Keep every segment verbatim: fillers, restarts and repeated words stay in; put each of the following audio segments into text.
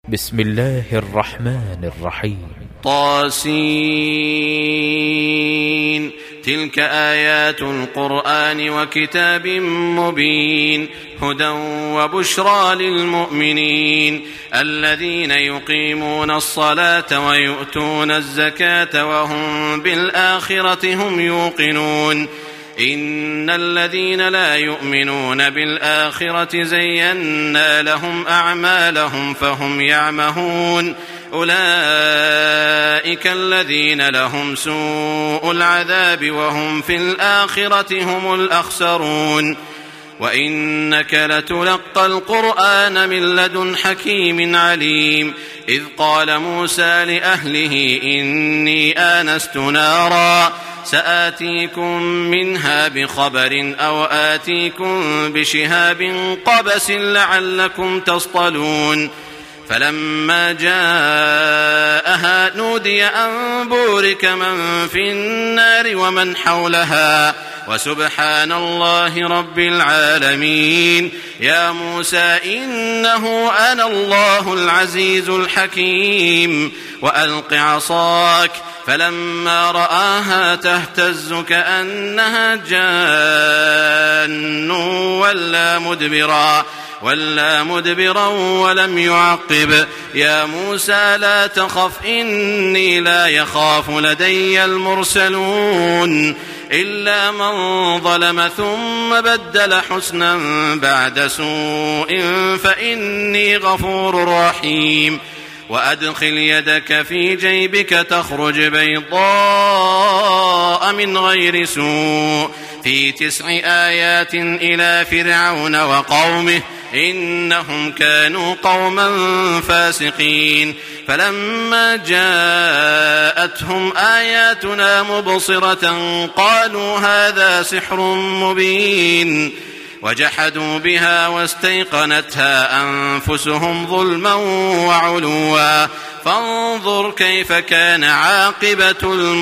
بسم الله الرحمن الرحيم. طاسين. تلك آيات القرآن وكتاب مبين هدى وبشرى للمؤمنين الذين يقيمون الصلاة ويؤتون الزكاة وهم بالآخرة هم يوقنون إن الذين لا يؤمنون بالآخرة زينا لهم أعمالهم فهم يعمهون أولئك الذين لهم سوء العذاب وهم في الآخرة هم الأخسرون وإنك لتلقى القرآن من لدن حكيم عليم إذ قال موسى لأهله إني آنست نارا سآتيكم منها بخبر أو آتيكم بشهاب قبس لعلكم تصطلون فلما جاءها نودي أن بورك من في النار ومن حولها وسبحان الله رب العالمين يا موسى إنه أنا الله العزيز الحكيم وألق عصاك فلما رآها تهتز كأنها جان ولا مدبرا ولا مدبرا ولم يعقب يا موسى لا تخف إني لا يخاف لدي المرسلون إلا من ظلم ثم بدل حسنا بعد سوء فإني غفور رحيم وأدخل يدك في جيبك تخرج بيضاء من غير سوء في تسع آيات إلى فرعون وقومه إنهم كانوا قوما فاسقين فلما جاءتهم آياتنا مبصرة قالوا هذا سحر مبين وجحدوا بها واستيقنتها أنفسهم ظلما وعلوا فانظر كيف كان عاقبة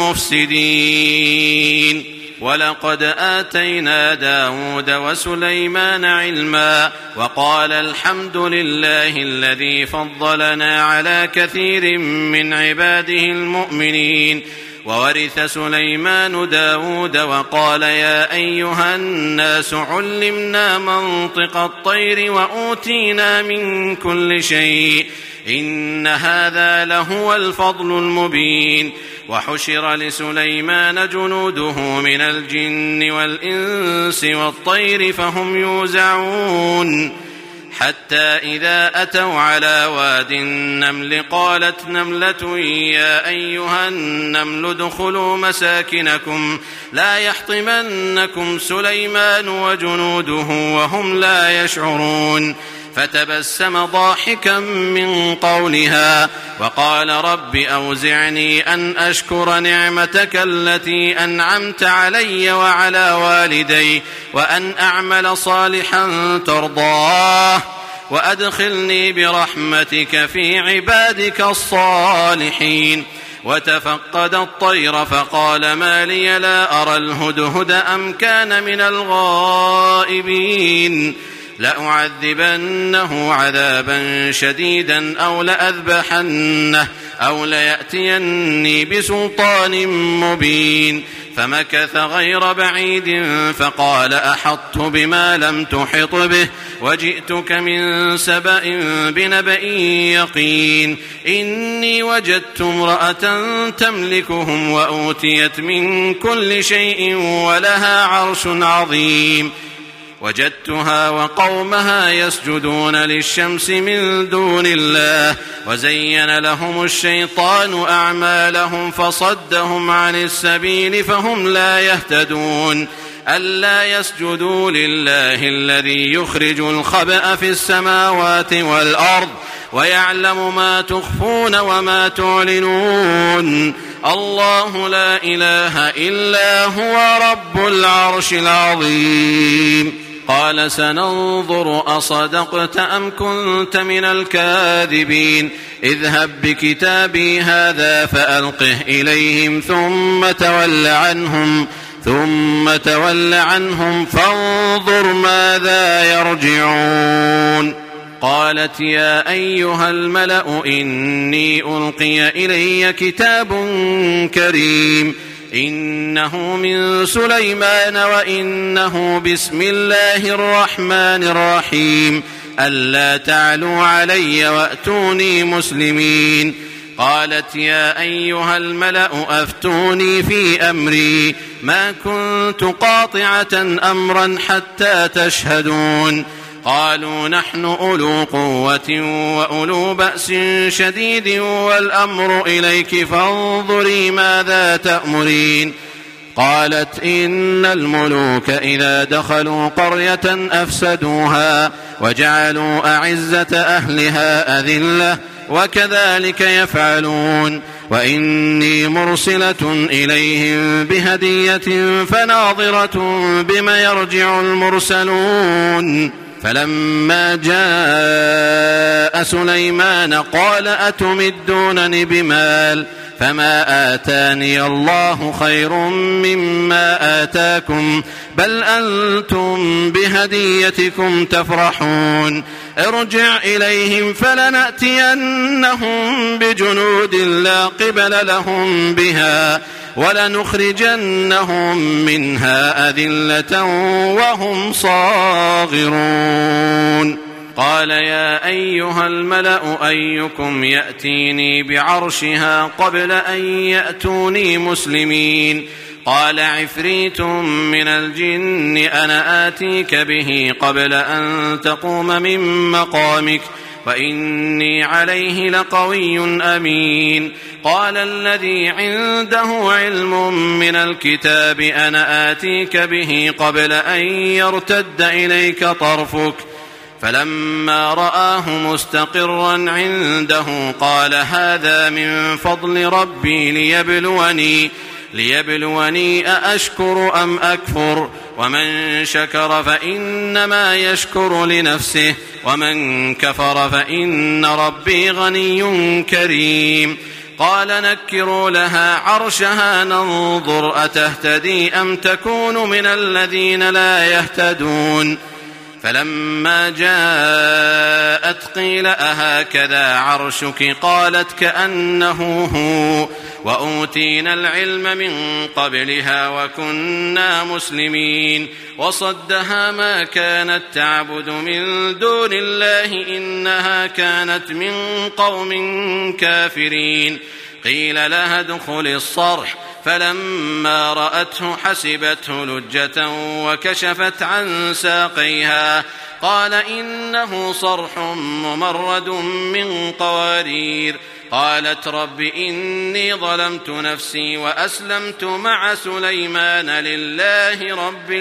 المفسدين ولقد آتينا داود وسليمان علما وقال الحمد لله الذي فضلنا على كثير من عباده المؤمنين وورث سليمان داود وقال يا أيها الناس علمنا منطق الطير وأوتينا من كل شيء إن هذا لهو الفضل المبين وحشر لسليمان جنوده من الجن والإنس والطير فهم يوزعون حتى إذا أتوا على واد النمل قالت نملة يا أيها النمل ادخلوا مساكنكم لا يحطمنكم سليمان وجنوده وهم لا يشعرون فتبسم ضاحكا من قولها وقال رب أوزعني أن أشكر نعمتك التي أنعمت علي وعلى والدي وأن أعمل صالحا ترضاه وأدخلني برحمتك في عبادك الصالحين وتفقد الطير فقال ما لي لا أرى الهدهد أم كان من الغائبين لأعذبنه عذابا شديدا أو لأذبحنه أو ليأتيني بسلطان مبين فمكث غير بعيد فقال أحطت بما لم تحط به وجئتك من سبأ بنبأ يقين إني وجدت امرأة تملكهم وأوتيت من كل شيء ولها عرش عظيم وجدتها وقومها يسجدون للشمس من دون الله وزين لهم الشيطان أعمالهم فصدهم عن السبيل فهم لا يهتدون ألا يسجدوا لله الذي يخرج الخبأ في السماوات والأرض ويعلم ما تخفون وما تعلنون الله لا إله إلا هو رب العرش العظيم قال سننظر أصدقت أم كنت من الكاذبين اذهب بكتابي هذا فألقه إليهم ثم تول عنهم ثم تول عنهم فانظر ماذا يرجعون قالت يا أيها الملأ إني ألقي إلي كتاب كريم إنه من سليمان وإنه بسم الله الرحمن الرحيم ألا تعلوا علي وأتوني مسلمين. قالت يا أيها الملأ أفتوني في أمري ما كنت قاطعة أمرا حتى تشهدون. قالوا نحن أولو قوة وأولو بأس شديد والأمر إليك فانظري ماذا تأمرين. قالت إن الملوك إذا دخلوا قرية أفسدوها وجعلوا أعزة أهلها أذلة وكذلك يفعلون وإني مرسلة إليهم بهدية فناظرة بما يرجع المرسلون. فلما جاء سليمان قال أتمدونني بمال فما آتاني الله خير مما آتاكم بل أنتم بهديتكم تفرحون. ارجع إليهم فلنأتينهم بجنود لا قبل لهم بها ولنخرجنهم منها أذلة وهم صاغرون. قال يا أيها الملأ أيكم يأتيني بعرشها قبل أن يأتوني مسلمين. قال عفريت من الجن أنا آتيك به قبل أن تقوم من مقامك وإني عليه لقوي أمين. قال الذي عنده علم من الكتاب أنا آتيك به قبل أن يرتد إليك طرفك فلما رآه مستقرا عنده قال هذا من فضل ربي ليبلوني ليبلوني أأشكر أم أكفر ومن شكر فإنما يشكر لنفسه ومن كفر فإن ربي غني كريم. قال نكروا لها عرشها ننظر أتهتدي أم تكون من الذين لا يهتدون. فلما جاءت قيل أهكذا عرشك قالت كأنه هو وأوتينا العلم من قبلها وكنا مسلمين. وصدها ما كانت تعبد من دون الله إنها كانت من قوم كافرين. قيل لها ادخل الصرح فلما رأته حسبته لجة وكشفت عن ساقيها قال إنه صرح ممرد من قوارير. قالت رب إني ظلمت نفسي وأسلمت مع سليمان لله رب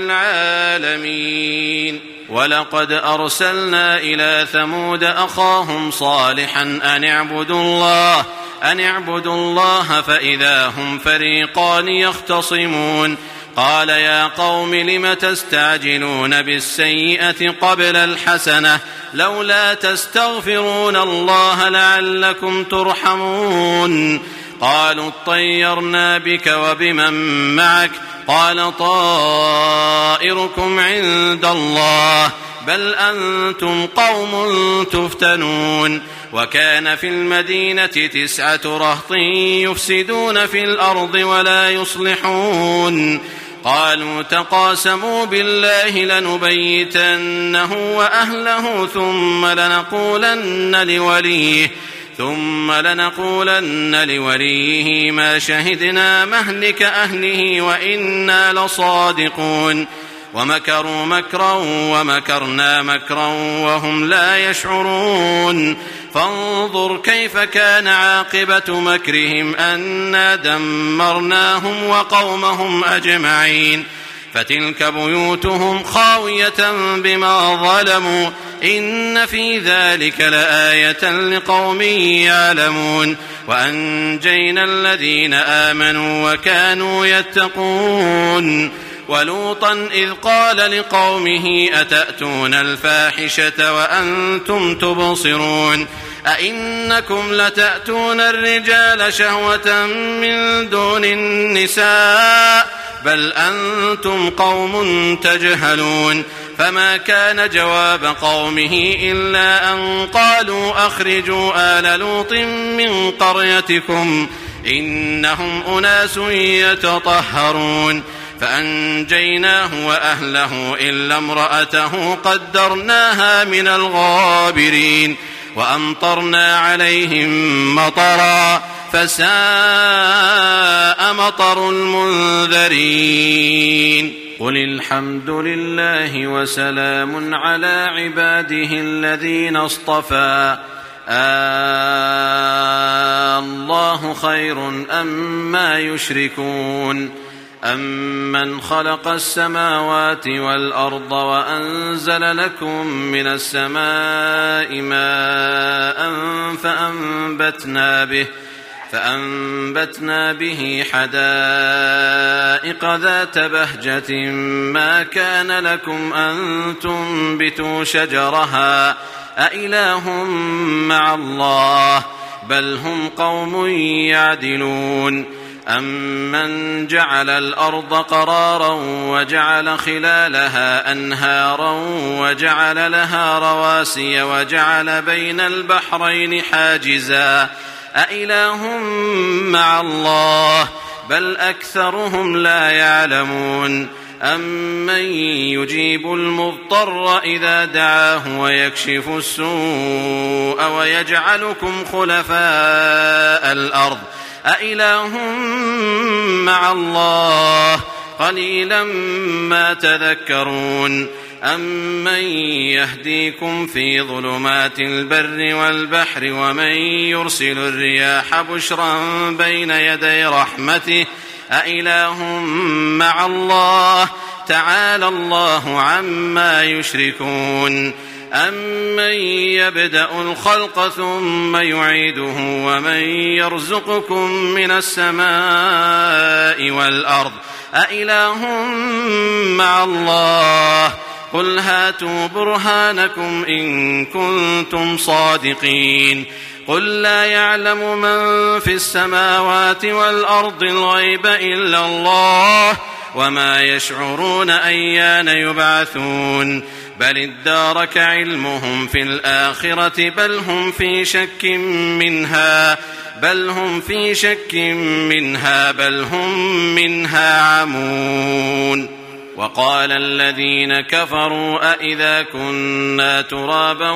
العالمين. ولقد أرسلنا إلى ثمود أخاهم صالحا أن اعبدوا الله أن اعبدوا الله فإذا هم فريقان يختصمون. قال يا قوم لم تستعجلون بالسيئة قبل الحسنة لولا تستغفرون الله لعلكم ترحمون. قالوا اطيرنا بك وبمن معك قال طائركم عند الله بل أنتم قوم تفتنون. وكان في المدينة تسعة رهط يفسدون في الأرض ولا يصلحون. قالوا تقاسموا بالله لنبيتنه وأهله ثم لنقولن لوليه ثم لنقولن لوليه ما شهدنا مهلك أهله وإنا لصادقون. ومكروا مكرا ومكرنا مكرا وهم لا يشعرون. فانظر كيف كان عاقبة مكرهم أنا دمرناهم وقومهم أجمعين. فتلك بيوتهم خاوية بما ظلموا إن في ذلك لآية لقوم يعلمون. وأنجينا الذين آمنوا وكانوا يتقون. ولوطا إذ قال لقومه أتأتون الفاحشة وأنتم تبصرون أئنكم لتأتون الرجال شهوة من دون النساء بل أنتم قوم تجهلون. فما كان جواب قومه إلا أن قالوا أخرجوا آل لوط من قريتكم إنهم أناس يتطهرون فأنجيناه وأهله إلا امرأته قدرناها من الغابرين وأمطرنا عليهم مطرا فساء مطر المنذرين قل الحمد لله وسلام على عباده الذين اصطفى الله خير أما يشركون أمن خلق السماوات والأرض وأنزل لكم من السماء ماء فأنبتنا به فأنبتنا به حدائق ذات بهجة ما كان لكم أن تنبتوا شجرها أإله مع الله بل هم قوم يعدلون أمن جعل الأرض قرارا وجعل خلالها أنهارا وجعل لها رواسي وجعل بين البحرين حاجزا أإله مع الله بل أكثرهم لا يعلمون أمن يجيب المضطر إذا دعاه ويكشف السوء ويجعلكم خلفاء الأرض أإله مع الله قليلا ما تذكرون أمن يهديكم في ظلمات البر والبحر ومن يرسل الرياح بشرا بين يدي رحمته أإله مع الله تعالى الله عما يشركون أمن يبدأ الخلق ثم يعيده ومن يرزقكم من السماء والأرض أإله مع الله قل هاتوا برهانكم إن كنتم صادقين قل لا يعلم من في السماوات والأرض الغيب إلا الله وما يشعرون أيان يبعثون بل ادارك علمهم في الآخرة بل هم في شك منها بل هم في شك منها بل هم منها عمون وقال الذين كفروا أئذا كنا ترابا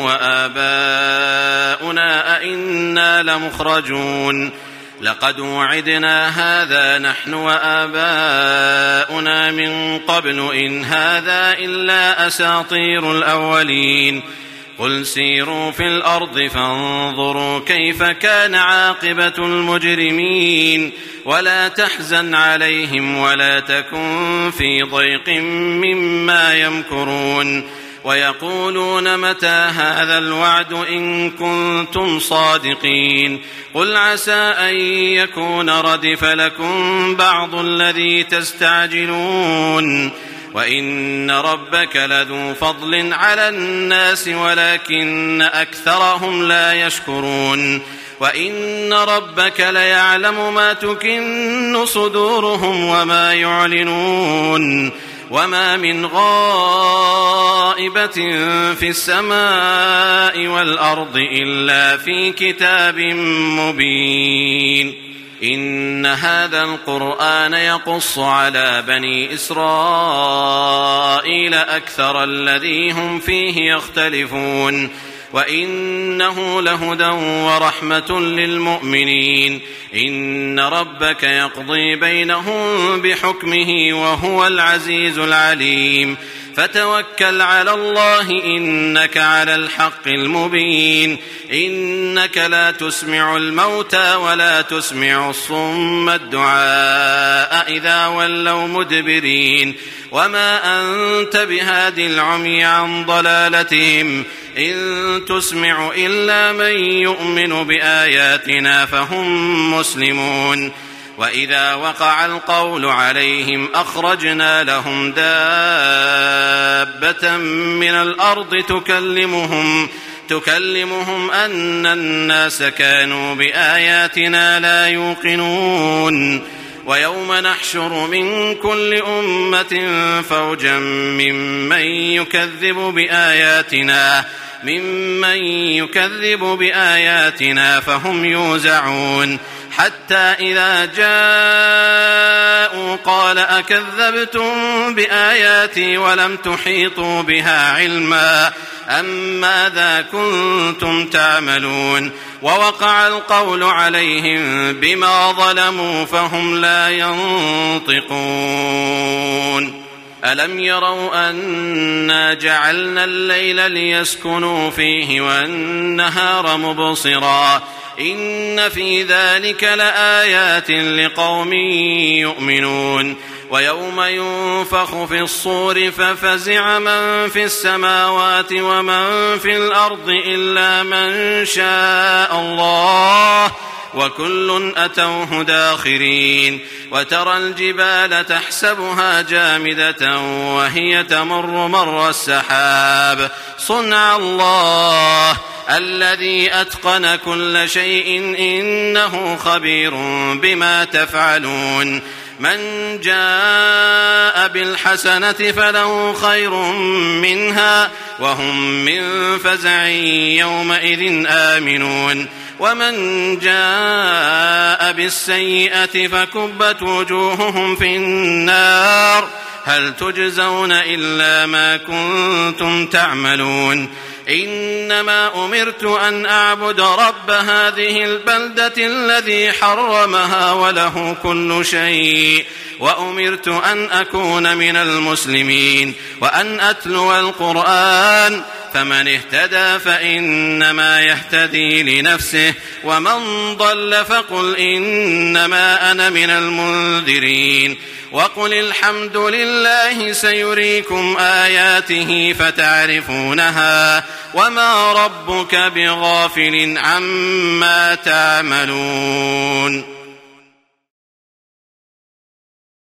وآباؤنا أئنا لمخرجون لقد وعدنا هذا نحن وآباؤنا من قبل إن هذا إلا أساطير الأولين قل سيروا في الأرض فانظروا كيف كان عاقبة المجرمين ولا تحزن عليهم ولا تكن في ضيق مما يمكرون ويقولون متى هذا الوعد إن كنتم صادقين قل عسى أن يكون ردف لكم بعض الذي تستعجلون وإن ربك لذو فضل على الناس ولكن أكثرهم لا يشكرون وإن ربك ليعلم ما تكن صدورهم وما يعلنون وما من غائبة في السماء والأرض إلا في كتاب مبين إن هذا القرآن يقص على بني إسرائيل أكثر الذي هم فيه يختلفون وإنه لهدى ورحمة للمؤمنين إن ربك يقضي بينهم بحكمه وهو العزيز العليم فتوكل على الله إنك على الحق المبين إنك لا تسمع الموتى ولا تسمع الصم الدعاء إذا ولوا مدبرين وما أنت بهادي العمي عن ضلالتهم إن تسمع إلا من يؤمن بآياتنا فهم مسلمون وإذا وقع القول عليهم أخرجنا لهم دابة من الأرض تكلمهم تكلمهم أن الناس كانوا بآياتنا لا يوقنون ويوم نحشر من كل أمة فوجا ممن يكذب بآياتنا ممن يكذب بآياتنا فهم يوزعون حتى إذا جاءوا قال أكذبتم بآياتي ولم تحيطوا بها علما أم ماذا كنتم تعملون ووقع القول عليهم بما ظلموا فهم لا ينطقون ألم يروا أنا جعلنا الليل ليسكنوا فيه والنهار مبصرا إن في ذلك لآيات لقوم يؤمنون ويوم ينفخ في الصور ففزع من في السماوات ومن في الأرض إلا من شاء الله وكل أتوه داخرين وترى الجبال تحسبها جامدة وهي تمر مر السحاب صنع الله الذي أتقن كل شيء إنه خبير بما تفعلون من جاء بالحسنة فله خير منها وهم من فزع يومئذ آمنون ومن جاء بالسيئة فكبت وجوههم في النار هل تجزون إلا ما كنتم تعملون إنما أمرت أن أعبد رب هذه البلدة الذي حرمها وله كل شيء وأمرت أن أكون من المسلمين وأن أتلو القرآن فمن اهتدى فإنما يهتدي لنفسه ومن ضل فقل إنما أنا من المنذرين وقل الحمد لله سيريكم آياته فتعرفونها وما ربك بغافل عما تعملون